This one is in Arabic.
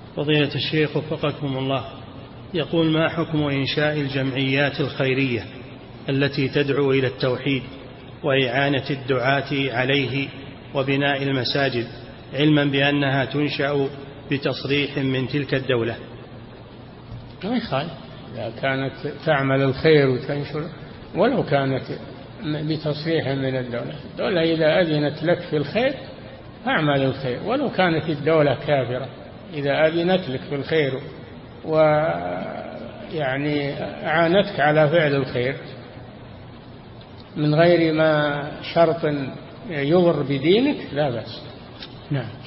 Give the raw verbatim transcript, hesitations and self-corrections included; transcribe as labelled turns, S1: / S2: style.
S1: فضيلة الشيخ وفقكم الله، يقول: ما حكم إنشاء الجمعيات الخيرية التي تدعو إلى التوحيد وإعانة الدعاة عليه وبناء المساجد، علما بأنها تنشأ بتصريح من تلك الدولة؟
S2: ما يخالف إذا كانت تعمل الخير وتنشر، ولو كانت بتصريح من الدولة. الدولة إذا أذنت لك في الخير فاعمل الخير، ولو كانت الدولة كافرة. إذا أذنت لك في الخير ويعني أعانتك على فعل الخير من غير ما شرط يضر بدينك لا بأس. نعم.